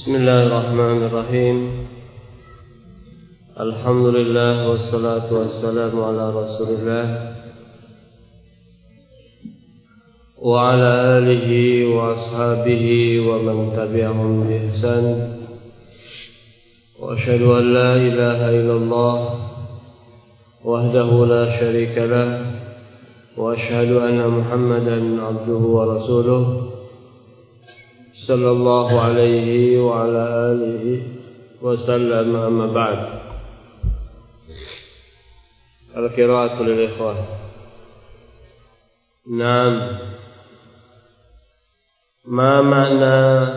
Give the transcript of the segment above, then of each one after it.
Bismillahirrahmanirrahim. Alhamdulillah wassalatu wassalamu ala Rasulillah wa ala alihi wa ashabihi wa man tabi'ahum bi ihsan. Wa asyhadu an la ilaha illallah wahdahu la syarika lah wa asyhadu anna Muhammadan abduhu wa rasuluh sallallahu alaihi wa ala alihi wa sallam, amma ba'd. Al-qira'atu lil ikhwah. Naam. Ma ma'na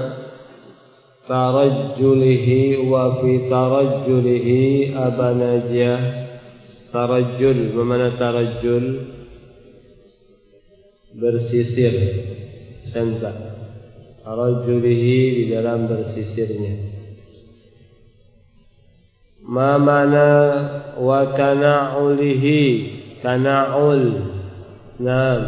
tarajjulihi wa fi tarajjulihi abanaziyah? Tarajjul, mana tarajjul? Bersisir, sentak. Tarajjulihi di dalam bersisirnya. Ma mana wa tana'ulihi, tana'ul. Naam.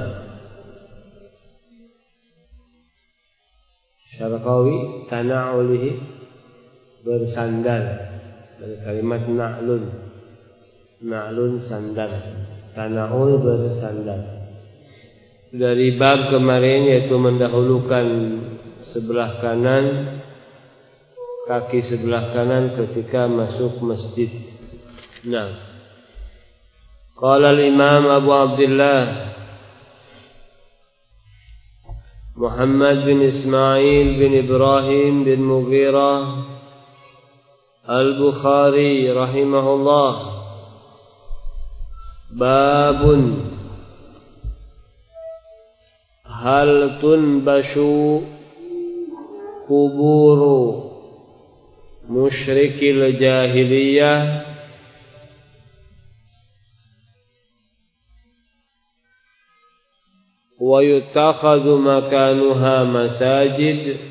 Syarqawi, tana'ulihi, bersandar. Dari kalimat na'lun. Na'lun sandal. Tana'ul bersandar. Dari bab kemarin yaitu mendahulukan sebelah kanan, kaki sebelah kanan ketika masuk masjid. Nah, qala al-Imam Abu Abdullah Muhammad bin Ismail bin Ibrahim bin Mughirah Al-Bukhari rahimahullah, babun hal tunbashu kuburu musyrikil jahiliyah wa yutakhadhu makanuha masajid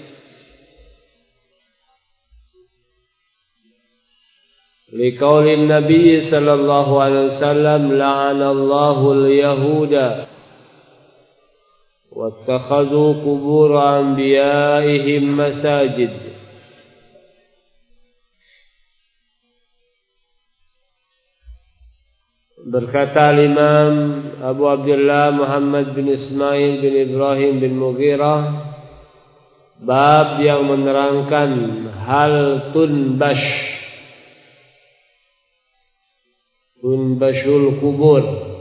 liqaulin nabiy sallallahu alaihi wasallam la'anallahu al-yahuda واتخذوا قبور أنبيائهم مساجد. Berkata Imam Abu Abdullah Muhammad bin Ismail bin Ibrahim bin Mughirah, bab yang menerangkan hal tunbashul kubur.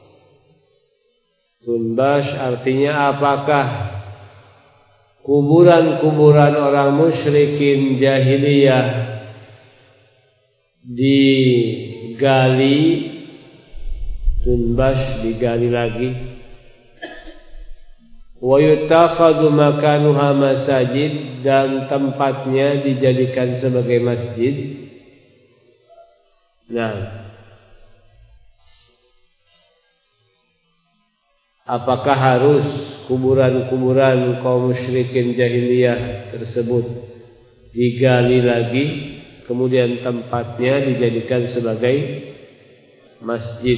Tunbash artinya apakah kuburan-kuburan orang musyrikin jahiliyah digali, tunbash digali lagi, wa yutakhadhu makanuha masajid, dan tempatnya dijadikan sebagai masjid. Nah, apakah harus kuburan-kuburan kaum musyrikin jahiliyah tersebut digali lagi, kemudian tempatnya dijadikan sebagai masjid?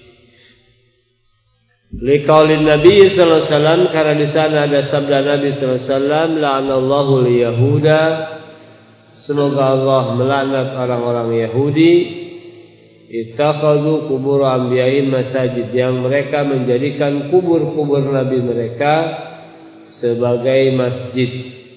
Liqaulin Nabi sallallahu alaihi wasallam, karena di sana ada sabda Nabi sallallahu alaihi wasallam, la'anallahu al-yahuda, semoga Allah melaknat orang-orang Yahudi, ittakhadhu qubur anbiya'in masajid, yang mereka menjadikan kubur-kubur nabi mereka sebagai masjid.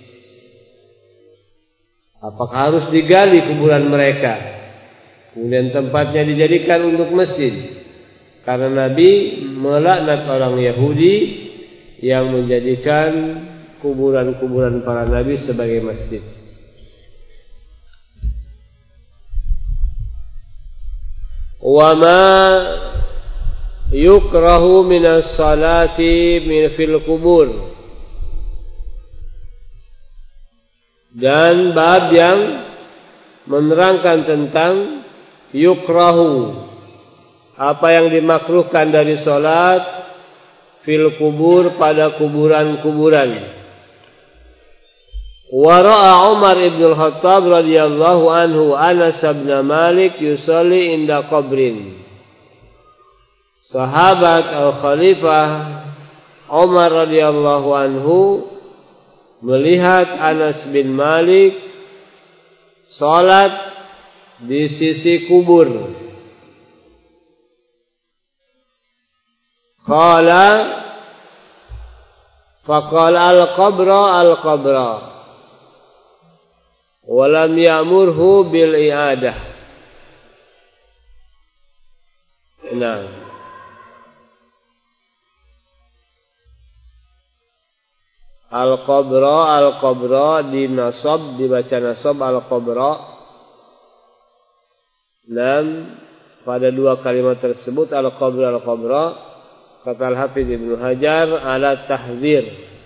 Apakah harus digali kuburan mereka kemudian tempatnya dijadikan untuk masjid? Karena Nabi melaknat orang Yahudi yang menjadikan kuburan-kuburan para nabi sebagai masjid. Wa ma yukrahu minas salati min fil kubur, dan bab yang menerangkan tentang yukrahu, apa yang dimakruhkan dari salat fil kubur, pada kuburan-kuburan. Wa ra'a Umar ibn al-Khattab radhiyallahu anhu Anas bin Malik yusalli inda qabrin. Sahabat al-Khalifah Umar radhiyallahu anhu melihat Anas bin Malik salat di sisi kubur. Faqala al-qabra wa lam ya'murhu bil i'adah. Nah, al-qabra dinasab, dibaca nasab al-qabra. Dan pada dua kalimat tersebut al-qabra kata Al-Hafidz Ibnu Hajar ala tahdzir.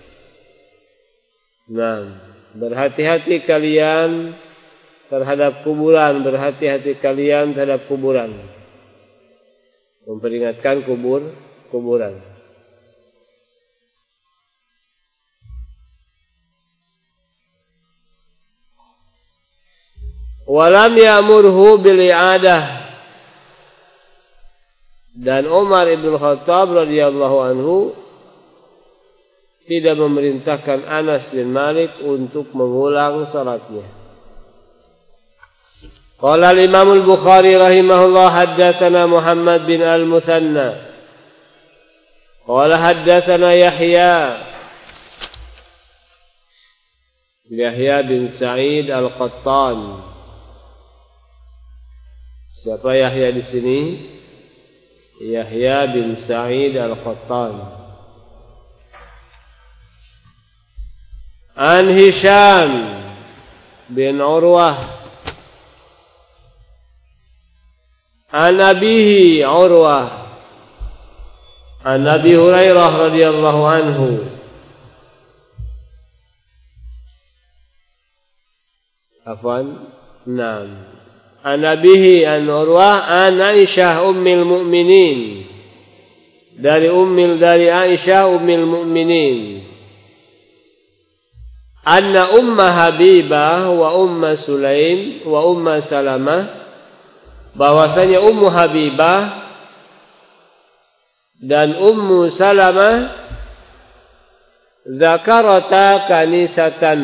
Nah, berhati-hati kalian terhadap kuburan, berhati-hati kalian terhadap kuburan. Memperingatkan kuburan. Walam ya'murhu bil i'adah. Dan Umar ibn Khattab radhiyallahu anhu tidak memerintahkan Anas bin Malik untuk mengulang salatnya. Qala al-Imam al-Bukhari rahimahullah haddatsana Muhammad bin al-Muthanna. Qala haddatsana Yahya bin Sa'id al-Qattan. Siapa Yahya di sini? Yahya bin Sa'id al-Qattan. An Hisham bin Urwah. An abihi Urwah. An Abi Hurairah radhiyallahu anhu. Naam. An abihi an Urwah an Aisyah ummil mu'minin. Dari Aisyah ummil mu'minin. Anna umma Habibah wa umma Sulaim wa umma Salamah, bahwasanya Ummu Habibah dan Ummu Salamah zakarata kanisatan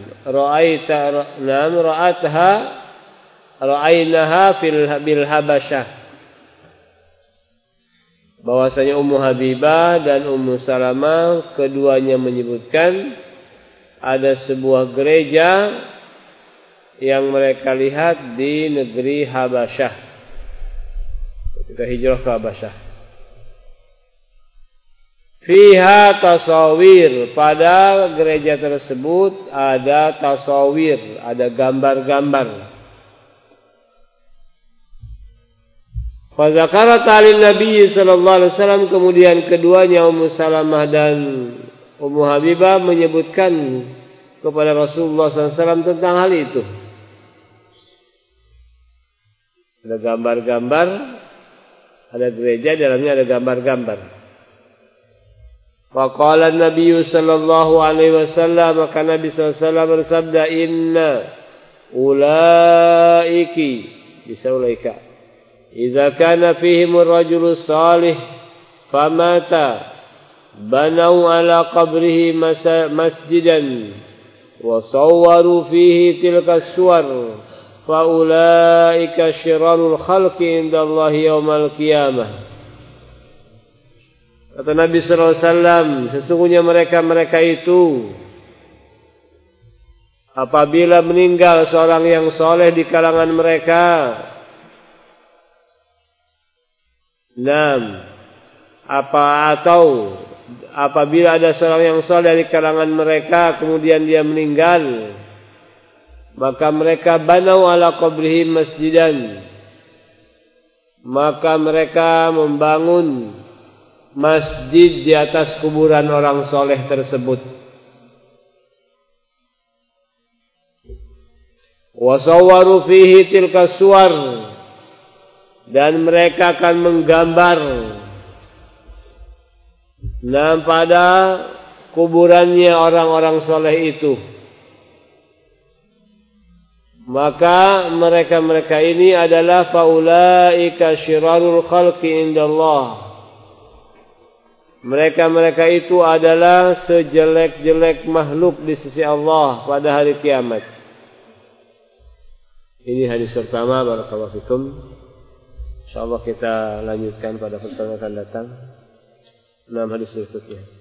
ra'ainaha bil Habasyah. Bahwasanya Ummu Habibah dan Ummu Salamah keduanya menyebutkan ada sebuah gereja yang mereka lihat di negeri Habasyah ketika hijrah ke Habasyah. Fiha tasawir, pada gereja tersebut ada tasawir, ada gambar-gambar. Fa zakarat alin Nabi sallallahu alaihi wasallam, kemudian keduanya Ummu Salamah dan Ummu Habibah menyebutkan kepada Rasulullah SAW tentang hal itu. Ada gambar-gambar, ada gereja dalamnya ada gambar-gambar. Wa qala an-nabiy sallallahu alaihi wasallam, maka Nabi SAW bersabda, inna ulaika idza kana fihim ar-rajulu salih famata banau ala qabrihi masjidan wa sawwaru fihi tilka as-suwar fa ulaika syirarul khalqi indallahi yaumal qiyamah. Kata Nabi sallallahu alaihi wasallam, sesungguhnya mereka itu apabila meninggal seorang yang soleh di kalangan mereka, apabila ada seorang yang saleh di kalangan mereka kemudian dia meninggal, maka mereka banau ala qabrihi masjidan, maka mereka membangun masjid di atas kuburan orang saleh tersebut. Wa sawwaru fihi tilka suwar, dan mereka akan menggambar pada kuburannya orang-orang soleh itu. Maka mereka ini adalah faulaika syirarul khalqi indallah. Mereka itu adalah sejelek-jelek makhluk di sisi Allah pada hari kiamat. Ini hadis pertama. Barakallahu fikum. Insyaallah kita lanjutkan pada pertemuan akan datang. 6 hadis berikutnya.